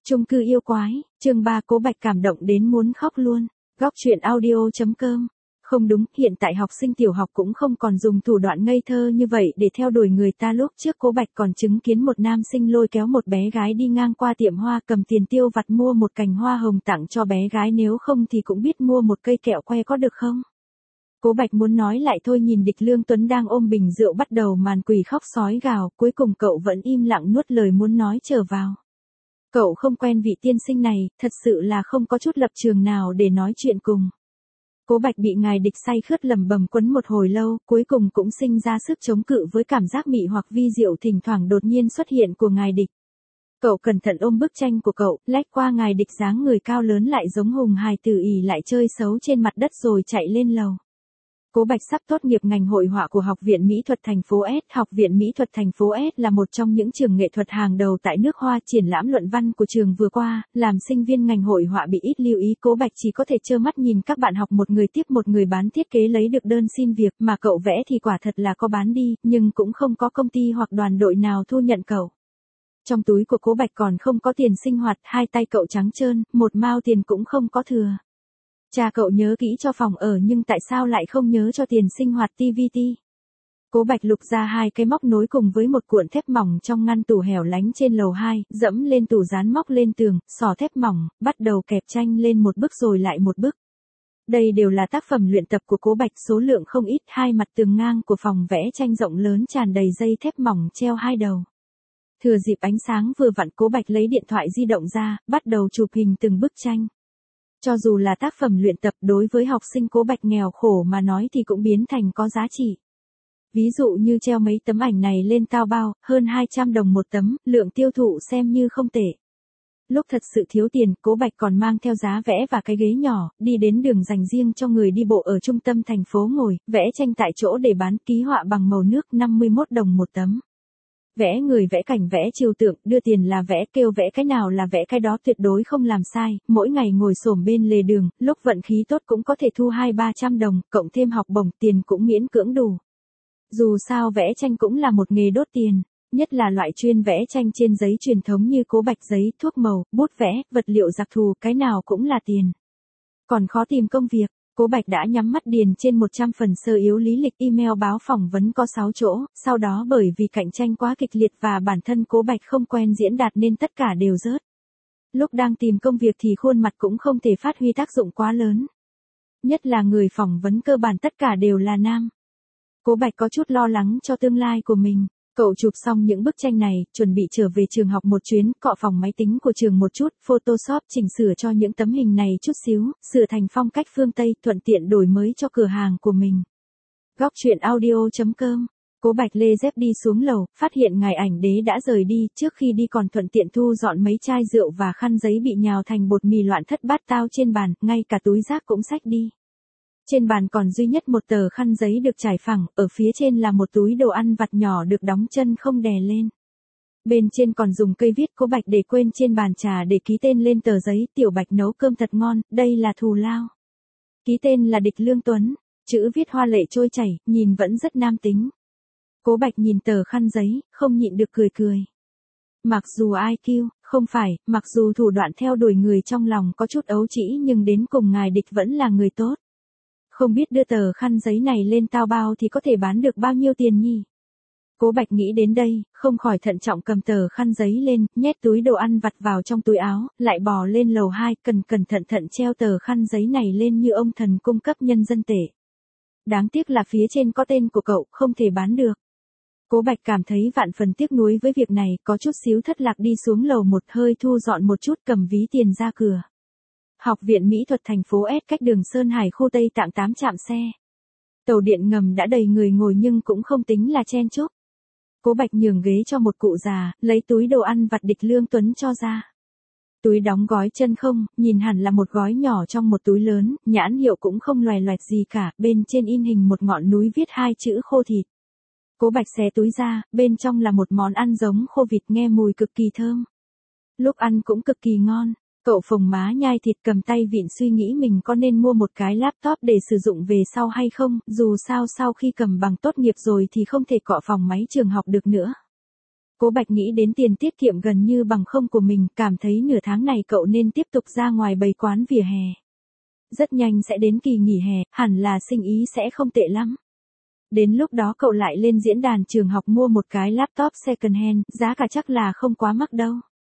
Chung cư yêu quái, chương 3 Cố Bạch cảm động đến muốn khóc luôn. Góc truyện audio.com. Không đúng, hiện tại học sinh tiểu học cũng không còn dùng thủ đoạn ngây thơ như vậy để theo đuổi người ta. Lúc trước Cố Bạch còn chứng kiến một nam sinh lôi kéo một bé gái đi ngang qua tiệm hoa, cầm tiền tiêu vặt mua một cành hoa hồng tặng cho bé gái, nếu không thì cũng biết mua một cây kẹo que có được không. Cố Bạch muốn nói lại thôi, nhìn Địch Lương Tuấn đang ôm bình rượu bắt đầu màn quỷ khóc sói gào, cuối cùng cậu vẫn im lặng nuốt lời muốn nói trở vào. Cậu không quen vị tiên sinh này, thật sự là không có chút lập trường nào để nói chuyện cùng. Cố Bạch bị ngài Địch say khướt lẩm bẩm quấn một hồi lâu, cuối cùng cũng sinh ra sức chống cự với cảm giác mị hoặc vi diệu thỉnh thoảng đột nhiên xuất hiện của ngài Địch. Cậu cẩn thận ôm bức tranh của cậu, lách qua ngài Địch dáng người cao lớn lại giống hùng hài tử ỷ lại chơi xấu trên mặt đất rồi chạy lên lầu. Cố Bạch sắp tốt nghiệp ngành hội họa của Học viện Mỹ thuật thành phố S. Học viện Mỹ thuật thành phố S là một trong những trường nghệ thuật hàng đầu tại nước Hoa. Triển lãm luận văn của trường vừa qua, làm sinh viên ngành hội họa bị ít lưu ý. Cố Bạch chỉ có thể trơ mắt nhìn các bạn học một người tiếp một người bán thiết kế lấy được đơn xin việc, mà cậu vẽ thì quả thật là có bán đi, nhưng cũng không có công ty hoặc đoàn đội nào thu nhận cậu. Trong túi của Cố Bạch còn không có tiền sinh hoạt, hai tay cậu trắng trơn, một mao tiền cũng không có thừa. Cha cậu nhớ kỹ cho phòng ở nhưng tại sao lại không nhớ cho tiền sinh hoạt TVT? Cố Bạch lục ra hai cái móc nối cùng với một cuộn thép mỏng trong ngăn tủ hẻo lánh trên lầu 2, dẫm lên tủ dán móc lên tường, xỏ thép mỏng, bắt đầu kẹp tranh lên một bức rồi lại một bức. Đây đều là tác phẩm luyện tập của Cố Bạch, số lượng không ít. Hai mặt tường ngang của phòng vẽ tranh rộng lớn tràn đầy dây thép mỏng treo hai đầu. Thừa dịp ánh sáng vừa vặn, Cố Bạch lấy điện thoại di động ra, bắt đầu chụp hình từng bức tranh. Cho dù là tác phẩm luyện tập, đối với học sinh Cố Bạch nghèo khổ mà nói thì cũng biến thành có giá trị. Ví dụ như treo mấy tấm ảnh này lên Taobao, hơn 200 đồng một tấm, lượng tiêu thụ xem như không tệ. Lúc thật sự thiếu tiền, Cố Bạch còn mang theo giá vẽ và cái ghế nhỏ, đi đến đường dành riêng cho người đi bộ ở trung tâm thành phố ngồi, vẽ tranh tại chỗ để bán, ký họa bằng màu nước, 51 đồng một tấm. Vẽ người vẽ cảnh vẽ trừu tượng, đưa tiền là vẽ, kêu vẽ cái nào là vẽ cái đó, tuyệt đối không làm sai. Mỗi ngày ngồi xổm bên lề đường, lúc vận khí tốt cũng có thể thu 200-300 đồng, cộng thêm học bổng, tiền cũng miễn cưỡng đủ. Dù sao vẽ tranh cũng là một nghề đốt tiền, nhất là loại chuyên vẽ tranh trên giấy truyền thống như Cố Bạch, giấy, thuốc màu, bút vẽ, vật liệu đặc thù, cái nào cũng là tiền. Còn khó tìm công việc. Cố Bạch đã nhắm mắt điền trên 100 phần sơ yếu lý lịch email báo phỏng vấn có 6 chỗ, sau đó bởi vì cạnh tranh quá kịch liệt và bản thân Cố Bạch không quen diễn đạt nên tất cả đều rớt. Lúc đang tìm công việc thì khuôn mặt cũng không thể phát huy tác dụng quá lớn. Nhất là người phỏng vấn cơ bản tất cả đều là nam. Cố Bạch có chút lo lắng cho tương lai của mình. Cậu chụp xong những bức tranh này, chuẩn bị trở về trường học một chuyến, cọ phòng máy tính của trường một chút, Photoshop chỉnh sửa cho những tấm hình này chút xíu, sửa thành phong cách phương Tây, thuận tiện đổi mới cho cửa hàng của mình. Góc truyện audio.com. Cố Bạch lê dép đi xuống lầu, phát hiện ngài Ảnh Đế đã rời đi, trước khi đi còn thuận tiện thu dọn mấy chai rượu và khăn giấy bị nhào thành bột mì loạn thất bát tao trên bàn, ngay cả túi rác cũng xách đi. Trên bàn còn duy nhất một tờ khăn giấy được trải phẳng, ở phía trên là một túi đồ ăn vặt nhỏ được đóng chân không đè lên. Bên trên còn dùng cây viết Cố Bạch để quên trên bàn trà để ký tên lên tờ giấy, Tiểu Bạch nấu cơm thật ngon, đây là thù lao. Ký tên là Địch Lương Tuấn, chữ viết hoa lệ trôi chảy, nhìn vẫn rất nam tính. Cố Bạch nhìn tờ khăn giấy, không nhịn được cười cười. Mặc dù IQ, không phải, mặc dù thủ đoạn theo đuổi người trong lòng có chút ấu trĩ nhưng đến cùng ngài Địch vẫn là người tốt. Không biết đưa tờ khăn giấy này lên Taobao thì có thể bán được bao nhiêu tiền nhỉ? Cố Bạch nghĩ đến đây, không khỏi thận trọng cầm tờ khăn giấy lên, nhét túi đồ ăn vặt vào trong túi áo, lại bò lên lầu 2, cẩn thận treo tờ khăn giấy này lên như ông thần cung cấp nhân dân tệ. Đáng tiếc là phía trên có tên của cậu, không thể bán được. Cố Bạch cảm thấy vạn phần tiếc nuối với việc này, có chút xíu thất lạc đi xuống lầu một, hơi thu dọn một chút, cầm ví tiền ra cửa. Học viện Mỹ thuật thành phố S cách đường Sơn Hải khu Tây Tạng 8 trạm xe. Tàu điện ngầm đã đầy người ngồi nhưng cũng không tính là chen chúc. Cố Bạch nhường ghế cho một cụ già, lấy túi đồ ăn vặt Địch Lương Tuấn cho ra. Túi đóng gói chân không, nhìn hẳn là một gói nhỏ trong một túi lớn, nhãn hiệu cũng không loè loẹt gì cả, bên trên in hình một ngọn núi viết hai chữ khô thịt. Cố Bạch xé túi ra, bên trong là một món ăn giống khô vịt, nghe mùi cực kỳ thơm. Lúc ăn cũng cực kỳ ngon. Cậu phồng má nhai thịt, cầm tay vịn, suy nghĩ mình có nên mua một cái laptop để sử dụng về sau hay không, dù sao sau khi cầm bằng tốt nghiệp rồi thì không thể cọ phòng máy trường học được nữa. Cố Bạch nghĩ đến tiền tiết kiệm gần như bằng không của mình, cảm thấy nửa tháng này cậu nên tiếp tục ra ngoài bày quán vỉa hè. Rất nhanh sẽ đến kỳ nghỉ hè, hẳn là sinh ý sẽ không tệ lắm. Đến lúc đó cậu lại lên diễn đàn trường học mua một cái laptop second hand, giá cả chắc là không quá mắc đâu.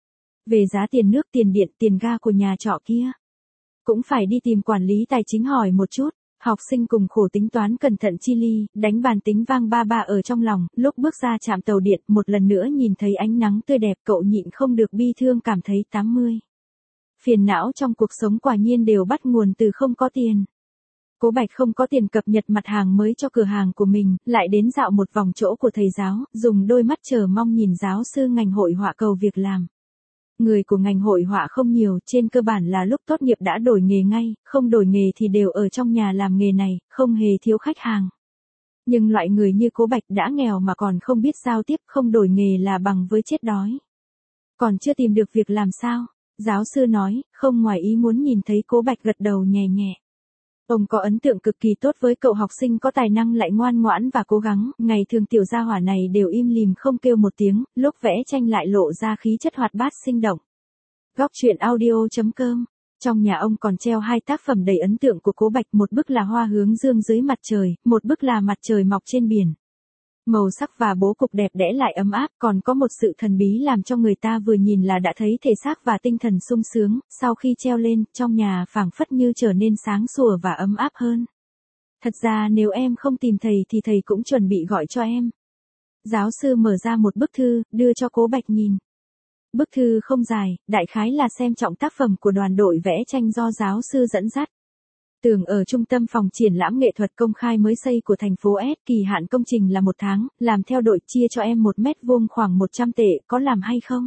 Về giá tiền nước, tiền điện, tiền ga của nhà trọ kia, cũng phải đi tìm quản lý tài chính hỏi một chút. Học sinh cùng khổ tính toán cẩn thận chi ly, đánh bàn tính vang ba ba ở trong lòng, lúc bước ra trạm tàu điện, một lần nữa nhìn thấy ánh nắng tươi đẹp, cậu nhịn không được bi thương cảm thấy 80. Phiền não trong cuộc sống quả nhiên đều bắt nguồn từ không có tiền. Cố Bạch không có tiền cập nhật mặt hàng mới cho cửa hàng của mình, lại đến dạo một vòng chỗ của thầy giáo, dùng đôi mắt chờ mong nhìn giáo sư ngành hội họa cầu việc làm. Người của ngành hội họa không nhiều, trên cơ bản là lúc tốt nghiệp đã đổi nghề ngay, không đổi nghề thì đều ở trong nhà làm nghề này, không hề thiếu khách hàng. Nhưng loại người như Cố Bạch đã nghèo mà còn không biết giao tiếp, không đổi nghề là bằng với chết đói. Còn chưa tìm được việc làm sao? Giáo sư nói, không ngoài ý muốn nhìn thấy Cố Bạch gật đầu nhẹ nhẹ. Ông có ấn tượng cực kỳ tốt với cậu học sinh có tài năng lại ngoan ngoãn và cố gắng, ngày thường tiểu gia hỏa này đều im lìm không kêu một tiếng, lúc vẽ tranh lại lộ ra khí chất hoạt bát sinh động. Góc truyện audio.com. Trong nhà ông còn treo hai tác phẩm đầy ấn tượng của Cố Bạch, một bức là Hoa hướng dương dưới mặt trời, một bức là Mặt trời mọc trên biển. Màu sắc và bố cục đẹp đẽ lại ấm áp, còn có một sự thần bí làm cho người ta vừa nhìn là đã thấy thể xác và tinh thần sung sướng, sau khi treo lên, trong nhà phảng phất như trở nên sáng sủa và ấm áp hơn. Thật ra nếu em không tìm thầy thì thầy cũng chuẩn bị gọi cho em. Giáo sư mở ra một bức thư, đưa cho Cố Bạch nhìn. Bức thư không dài, đại khái là xem trọng tác phẩm của đoàn đội vẽ tranh do giáo sư dẫn dắt. Tường ở trung tâm phòng triển lãm nghệ thuật công khai mới xây của thành phố S, kỳ hạn công trình là 1 tháng, làm theo đội, chia cho em 1 mét vuông khoảng 100 tệ, có làm hay không?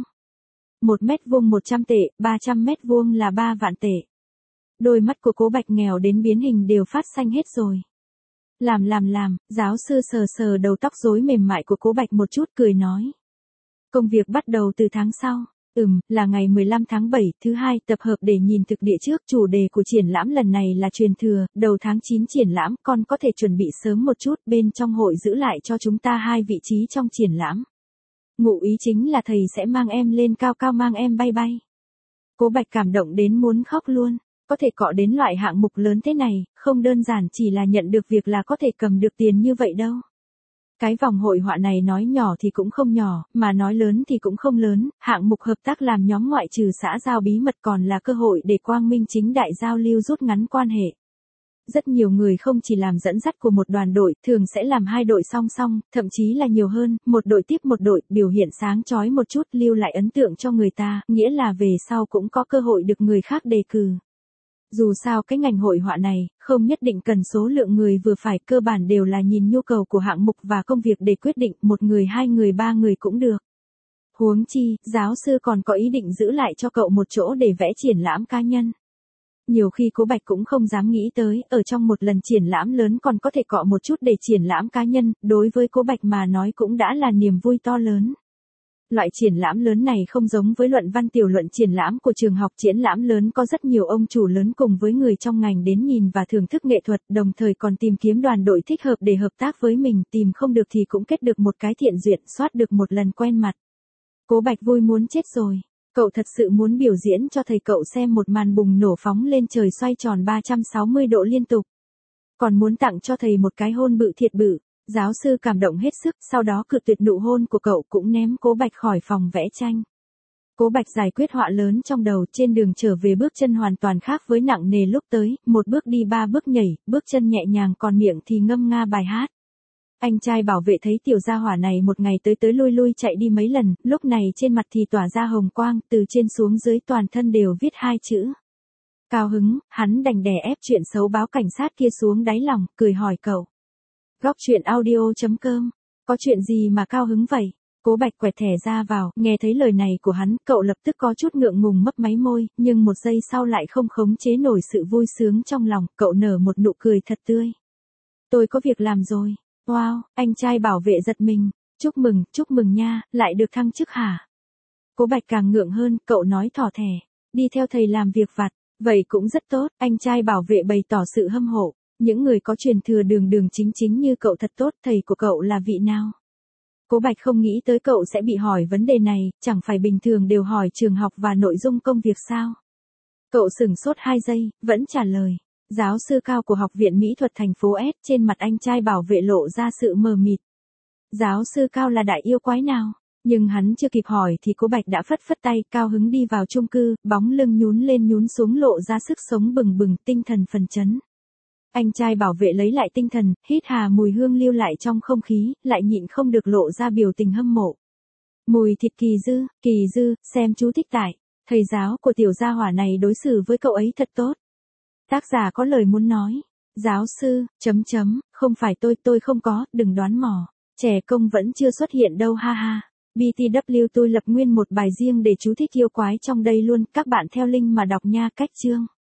1 mét vuông 100 tệ, 300 mét vuông là 3 vạn tệ. Đôi mắt của Cố Bạch nghèo đến biến hình đều phát xanh hết rồi. Làm, giáo sư sờ sờ đầu tóc rối mềm mại của Cố Bạch một chút cười nói. Công việc bắt đầu từ tháng sau. Là ngày 15 tháng 7, thứ hai, tập hợp để nhìn thực địa trước, chủ đề của triển lãm lần này là truyền thừa, đầu tháng 9 triển lãm, con có thể chuẩn bị sớm một chút, bên trong hội giữ lại cho chúng ta 2 vị trí trong triển lãm. Ngụ ý chính là thầy sẽ mang em lên cao cao, mang em bay bay. Cố Bạch cảm động đến muốn khóc luôn, có thể cọ đến loại hạng mục lớn thế này, không đơn giản chỉ là nhận được việc là có thể cầm được tiền như vậy đâu. Cái vòng hội họa này nói nhỏ thì cũng không nhỏ, mà nói lớn thì cũng không lớn, hạng mục hợp tác làm nhóm ngoại trừ xã giao bí mật còn là cơ hội để quang minh chính đại giao lưu rút ngắn quan hệ. Rất nhiều người không chỉ làm dẫn dắt của một đoàn đội, thường sẽ làm 2 đội song song, thậm chí là nhiều hơn, một đội tiếp một đội, biểu hiện sáng chói một chút, lưu lại ấn tượng cho người ta, nghĩa là về sau cũng có cơ hội được người khác đề cử. Dù sao cái ngành hội họa này, không nhất định cần số lượng người vừa phải, cơ bản đều là nhìn nhu cầu của hạng mục và công việc để quyết định, 1 người 2 người 3 người cũng được. Huống chi, giáo sư còn có ý định giữ lại cho cậu một chỗ để vẽ triển lãm cá nhân. Nhiều khi Cố Bạch cũng không dám nghĩ tới, ở trong một lần triển lãm lớn còn có thể cọ một chút để triển lãm cá nhân, đối với Cố Bạch mà nói cũng đã là niềm vui to lớn. Loại triển lãm lớn này không giống với luận văn tiểu luận triển lãm của trường học, triển lãm lớn có rất nhiều ông chủ lớn cùng với người trong ngành đến nhìn và thưởng thức nghệ thuật, đồng thời còn tìm kiếm đoàn đội thích hợp để hợp tác với mình, tìm không được thì cũng kết được một cái thiện duyệt, soát được một lần quen mặt. Cố Bạch vui muốn chết rồi. Cậu thật sự muốn biểu diễn cho thầy cậu xem một màn bùng nổ phóng lên trời xoay tròn 360 độ liên tục. Còn muốn tặng cho thầy một cái hôn bự thiệt bự. Giáo sư cảm động hết sức, sau đó cự tuyệt nụ hôn của cậu, cũng ném Cố Bạch khỏi phòng vẽ tranh. Cố Bạch giải quyết họa lớn trong đầu, trên đường trở về bước chân hoàn toàn khác với nặng nề lúc tới, 1 bước đi 3 bước nhảy, bước chân nhẹ nhàng còn miệng thì ngâm nga bài hát. Anh trai bảo vệ thấy tiểu gia hỏa này một ngày tới lui lui chạy đi mấy lần, lúc này trên mặt thì tỏa ra hồng quang, từ trên xuống dưới toàn thân đều viết 2 chữ. Cao hứng, hắn đành đè ép chuyện xấu báo cảnh sát kia xuống đáy lòng, cười hỏi cậu. Góc truyện audio.com. Có chuyện gì mà cao hứng vậy? Cố Bạch quẹt thẻ ra vào, nghe thấy lời này của hắn, cậu lập tức có chút ngượng ngùng mấp máy môi, nhưng một giây sau lại không khống chế nổi sự vui sướng trong lòng, cậu nở một nụ cười thật tươi. Tôi có việc làm rồi. Wow, anh trai bảo vệ giật mình. Chúc mừng nha, lại được thăng chức hả? Cố Bạch càng ngượng hơn, cậu nói thỏ thẻ. Đi theo thầy làm việc vặt. Vậy cũng rất tốt, anh trai bảo vệ bày tỏ sự hâm mộ. Những người có truyền thừa đường chính như cậu thật tốt, thầy của cậu là vị nào? Cố Bạch không nghĩ tới cậu sẽ bị hỏi vấn đề này, chẳng phải bình thường đều hỏi trường học và nội dung công việc sao? Cậu sửng sốt 2 giây, vẫn trả lời. Giáo sư Cao của Học viện Mỹ thuật thành phố S, trên mặt anh trai bảo vệ lộ ra sự mờ mịt. Giáo sư Cao là đại yêu quái nào? Nhưng hắn chưa kịp hỏi thì Cố Bạch đã phất phất tay, cao hứng đi vào chung cư, bóng lưng nhún lên nhún xuống lộ ra sức sống bừng bừng, tinh thần phấn chấn. Anh trai bảo vệ lấy lại tinh thần, hít hà mùi hương lưu lại trong không khí, lại nhịn không được lộ ra biểu tình hâm mộ. Mùi thịt Kỳ Dư, xem chú thích tải. Thầy giáo của tiểu gia hỏa này đối xử với cậu ấy thật tốt. Tác giả có lời muốn nói. Giáo sư, không phải tôi không có, đừng đoán mò. Trẻ công vẫn chưa xuất hiện đâu ha ha. BTW tôi lập nguyên một bài riêng để chú thích yêu quái trong đây luôn, các bạn theo link mà đọc nha. Cách chương.